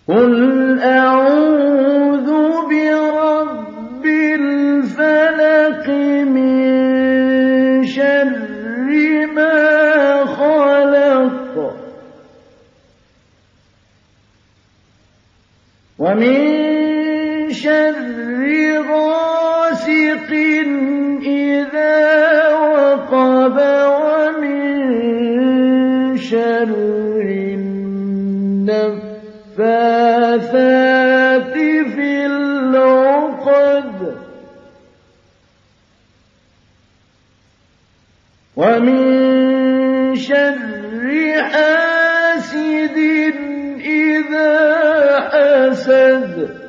قُلْ أَعُوذُ بِرَبِّ الْفَلَقِ مِن شَرِّ مَا خَلَقَ وَمِن شَرِّ غَاسِقٍ إِذَا وَقَبَ وَمِن شَرِّ النَّفَّاثَاتِ فِي الْعُقَدِ وَمِن شَرِّ حَاسِدٍ إِذَا حَسَدَ